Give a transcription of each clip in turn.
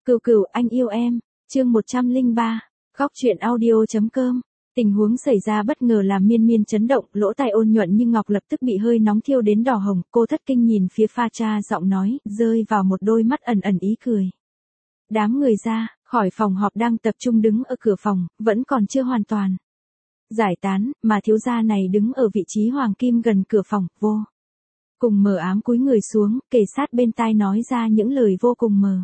Cừu cừu anh yêu em, chương 103, góc truyện audio.com. Tình huống xảy ra bất ngờ làm Miên Miên chấn động, lỗ tai ôn nhuận như ngọc lập tức bị hơi nóng thiêu đến đỏ hồng, cô thất kinh nhìn phía pha cha, giọng nói rơi vào một đôi mắt ẩn ẩn ý cười. Đám người ra khỏi phòng họp đang tập trung đứng ở cửa phòng, vẫn còn chưa hoàn toàn giải tán, mà thiếu gia này đứng ở vị trí hoàng kim gần cửa phòng, vô cùng mờ ám cúi người xuống, kề sát bên tai nói ra những lời vô cùng mờ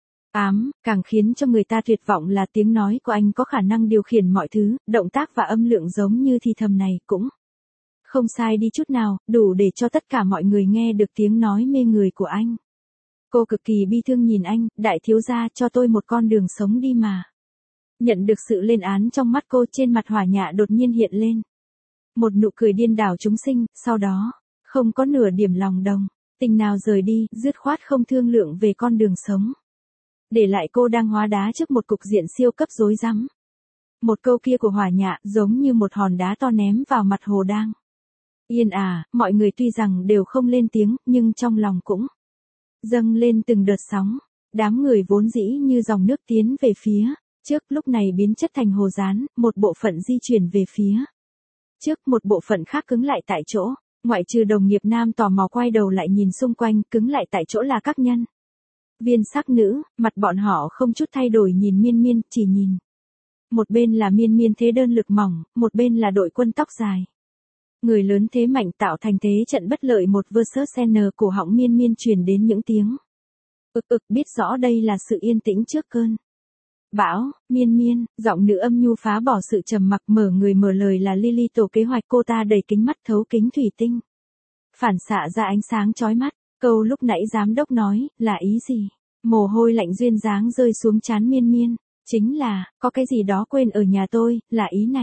ám, càng khiến cho người ta tuyệt vọng là tiếng nói của anh có khả năng điều khiển mọi thứ, động tác và âm lượng giống như thì thầm này cũng không sai đi chút nào, đủ để cho tất cả mọi người nghe được tiếng nói mê người của anh. Cô cực kỳ bi thương nhìn anh, đại thiếu gia cho tôi một con đường sống đi mà. Nhận được sự lên án trong mắt cô, trên mặt Hỏa Nhạ đột nhiên hiện lên một nụ cười điên đảo chúng sinh, sau đó không có nửa điểm lòng đồng tình nào rời đi, dứt khoát không thương lượng về con đường sống. Để lại cô đang hóa đá trước một cục diện siêu cấp rối rắm. Một câu kia của Hỏa Nhạ giống như một hòn đá to ném vào mặt hồ đang yên mọi người tuy rằng đều không lên tiếng, nhưng trong lòng cũng dâng lên từng đợt sóng. Đám người vốn dĩ như dòng nước tiến về phía trước, lúc này biến chất thành hồ dán, một bộ phận di chuyển về phía trước, một bộ phận khác cứng lại tại chỗ. Ngoại trừ đồng nghiệp nam tò mò quay đầu lại nhìn xung quanh, cứng lại tại chỗ là các nhân viên sắc nữ, mặt bọn họ không chút thay đổi nhìn Miên Miên, chỉ nhìn. Một bên là Miên Miên thế đơn lực mỏng, một bên là đội quân tóc dài. Người lớn thế mạnh tạo thành thế trận bất lợi, một versus N, cổ họng Miên Miên truyền đến những tiếng biết rõ đây là sự yên tĩnh trước cơn bão. Miên Miên, giọng nữ âm nhu phá bỏ sự trầm mặc, mở người mở lời là Lily tổ kế hoạch. Cô ta đầy kính mắt thấu kính thủy tinh, phản xạ ra ánh sáng chói mắt. Câu lúc nãy giám đốc nói, là ý gì? Mồ hôi lạnh duyên dáng rơi xuống trán Miên Miên. Chính là, có cái gì đó quên ở nhà tôi, là ý này.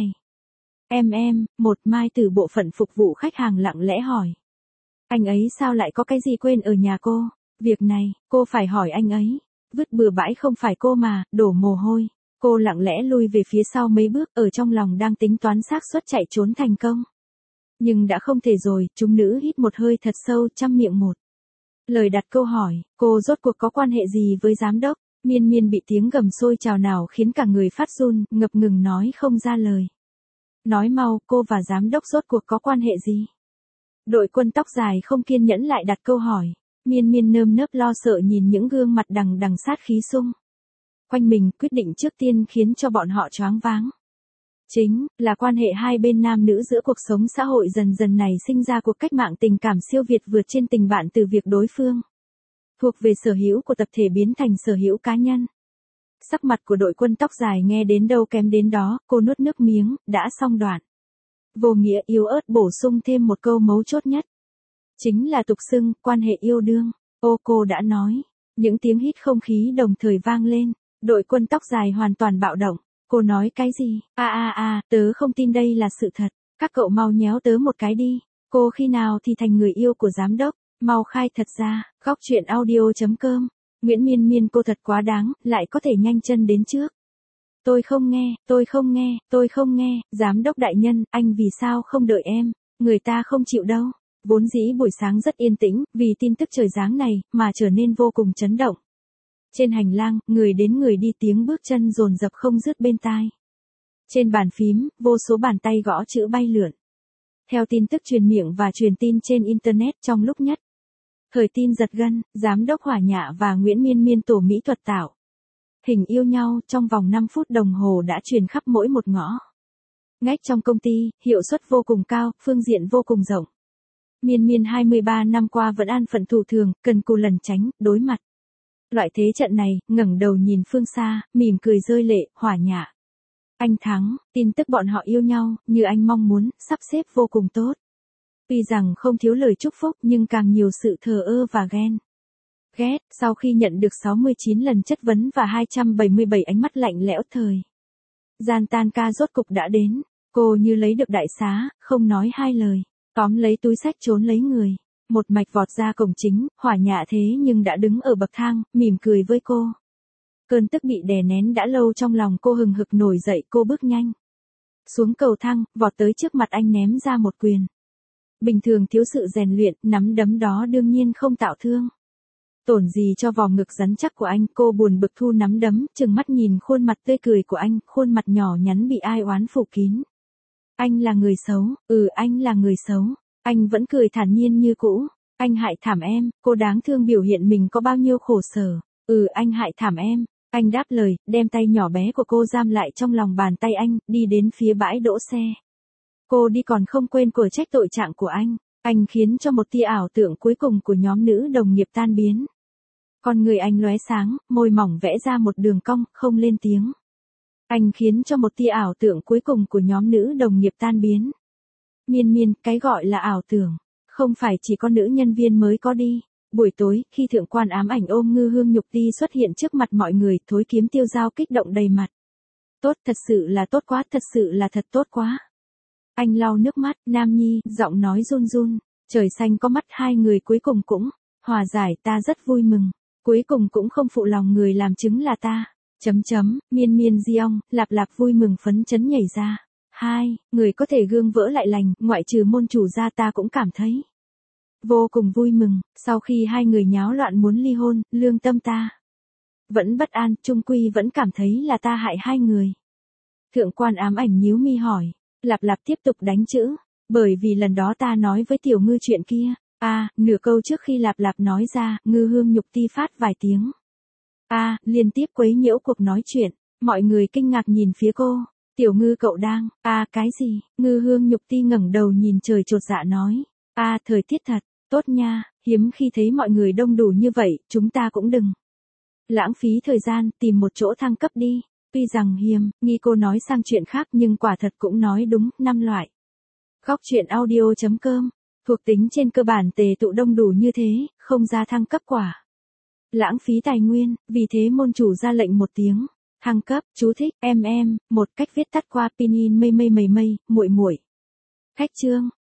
Một Mai từ bộ phận phục vụ khách hàng lặng lẽ hỏi. Anh ấy sao lại có cái gì quên ở nhà cô? Việc này, cô phải hỏi anh ấy. Vứt bừa bãi không phải cô mà, đổ mồ hôi. Cô lặng lẽ lui về phía sau mấy bước, ở trong lòng đang tính toán xác suất chạy trốn thành công. Nhưng đã không thể rồi, chúng nữ hít một hơi thật sâu, trăm miệng một lời đặt câu hỏi, cô rốt cuộc có quan hệ gì với giám đốc? Miên Miên bị tiếng gầm sôi trào nào khiến cả người phát run, ngập ngừng nói không ra lời. Nói mau, cô và giám đốc rốt cuộc có quan hệ gì? Đội quân tóc dài không kiên nhẫn lại đặt câu hỏi. Miên Miên nơm nớp lo sợ nhìn những gương mặt đằng đằng sát khí xung quanh mình, quyết định trước tiên khiến cho bọn họ choáng váng. Chính là quan hệ hai bên nam nữ giữa cuộc sống xã hội dần dần này sinh ra cuộc cách mạng tình cảm siêu việt vượt trên tình bạn, từ việc đối phương thuộc về sở hữu của tập thể biến thành sở hữu cá nhân. Sắc mặt của đội quân tóc dài nghe đến đâu kém đến đó, cô nuốt nước miếng, đã xong đoạn vô nghĩa yếu ớt bổ sung thêm một câu mấu chốt nhất. Chính là tục xưng, quan hệ yêu đương. Ô, cô đã nói. Những tiếng hít không khí đồng thời vang lên. Đội quân tóc dài hoàn toàn bạo động. Cô nói cái gì? Tớ không tin đây là sự thật. Các cậu mau nhéo tớ một cái đi. Cô khi nào thì thành người yêu của giám đốc? Mau khai thật ra. Góc truyện audio.com. Nguyễn Miên Miên, cô thật quá đáng, lại có thể nhanh chân đến trước. Tôi không nghe, giám đốc đại nhân, anh vì sao không đợi em? Người ta không chịu đâu. Vốn dĩ buổi sáng rất yên tĩnh, vì tin tức trời giáng này, mà trở nên vô cùng chấn động. Trên hành lang, người đến người đi, tiếng bước chân dồn dập không dứt bên tai. Trên bàn phím, vô số bàn tay gõ chữ bay lượn. Theo tin tức truyền miệng và truyền tin trên Internet trong lúc nhất thời tin giật gân, giám đốc Hỏa Nhạ và Nguyễn Miên Miên tổ mỹ thuật tạo hình yêu nhau trong vòng 5 phút đồng hồ đã truyền khắp mỗi một ngõ ngách trong công ty, hiệu suất vô cùng cao, phương diện vô cùng rộng. Miên Miên 23 năm qua vẫn an phận thủ thường, cần cù lẩn tránh, đối mặt loại thế trận này, ngẩng đầu nhìn phương xa, mỉm cười rơi lệ. Hỏa Nhạ, anh thắng, tin tức bọn họ yêu nhau, như anh mong muốn, sắp xếp vô cùng tốt. Tuy rằng không thiếu lời chúc phúc, nhưng càng nhiều sự thờ ơ và ghét. Sau khi nhận được 69 lần chất vấn và 277 ánh mắt lạnh lẽo, thời gian tan ca rốt cục đã đến. Cô như lấy được đại xá, không nói hai lời, tóm lấy túi xách trốn lấy người, một mạch vọt ra cổng chính. Hỏa Nhạ thế nhưng đã đứng ở bậc thang, mỉm cười với cô. Cơn tức bị đè nén đã lâu trong lòng cô hừng hực nổi dậy, cô bước nhanh xuống cầu thang, vọt tới trước mặt anh ném ra một quyền. Bình thường thiếu sự rèn luyện, nắm đấm đó đương nhiên không tạo thương Tổn gì cho vòng ngực rắn chắc của anh, cô buồn bực thu nắm đấm, trừng mắt nhìn khuôn mặt tươi cười của anh, khuôn mặt nhỏ nhắn bị ai oán phủ kín. Anh là người xấu, anh là người xấu. Anh vẫn cười thản nhiên như cũ. Anh hại thảm em, cô đáng thương biểu hiện mình có bao nhiêu khổ sở. Anh hại thảm em. Anh đáp lời, đem tay nhỏ bé của cô giam lại trong lòng bàn tay anh, đi đến phía bãi đỗ xe. Cô đi còn không quên quở trách tội trạng của anh. Anh khiến cho một tia ảo tưởng cuối cùng của nhóm nữ đồng nghiệp tan biến. Con người anh lóe sáng, môi mỏng vẽ ra một đường cong, không lên tiếng. Anh khiến cho một tia ảo tưởng cuối cùng của nhóm nữ đồng nghiệp tan biến. Miên miên, cái gọi là ảo tưởng, không phải chỉ có nữ nhân viên mới có đi. Buổi tối, khi thượng quan ám ảnh ôm Ngư Hương Nhục Ti xuất hiện trước mặt mọi người, Thối Kiếm Tiêu Dao kích động đầy mặt. Tốt, thật sự là tốt quá, thật sự là thật tốt quá. Anh lau nước mắt, Nam Nhi, giọng nói run run. Trời xanh có mắt, hai người cuối cùng cũng hòa giải, ta rất vui mừng. Cuối cùng cũng không phụ lòng người làm chứng là ta. Miên miên Diong, Lạp Lạp vui mừng phấn chấn nhảy ra. Người có thể gương vỡ lại lành, ngoại trừ môn chủ ra ta cũng cảm thấy vô cùng vui mừng. Sau khi hai người nháo loạn muốn ly hôn, lương tâm ta vẫn bất an, chung quy vẫn cảm thấy là ta hại hai người. Thượng quan ám ảnh nhíu mi hỏi. Lạp Lạp tiếp tục đánh chữ. Bởi vì lần đó ta nói với Tiểu Ngư chuyện kia. Nửa câu trước khi Lạp Lạp nói ra, Ngư Hương Nhục Ti phát vài tiếng. Liên tiếp quấy nhiễu cuộc nói chuyện. Mọi người kinh ngạc nhìn phía cô. Tiểu Ngư cậu đang, cái gì? Ngư Hương Nhục Ti ngẩng đầu nhìn trời chột dạ nói. Thời tiết thật, tốt nha, hiếm khi thấy mọi người đông đủ như vậy, chúng ta cũng đừng lãng phí thời gian, tìm một chỗ thăng cấp đi. Tuy rằng hiếm, nghi cô nói sang chuyện khác nhưng quả thật cũng nói đúng, 5 loại. Góc truyện audio.com, thuộc tính trên cơ bản tề tụ đông đủ như thế, không ra thăng cấp quả lãng phí tài nguyên, vì thế môn chủ ra lệnh một tiếng. Thăng cấp, chú thích, một cách viết tắt qua pinin mây muội muội. Khách chương.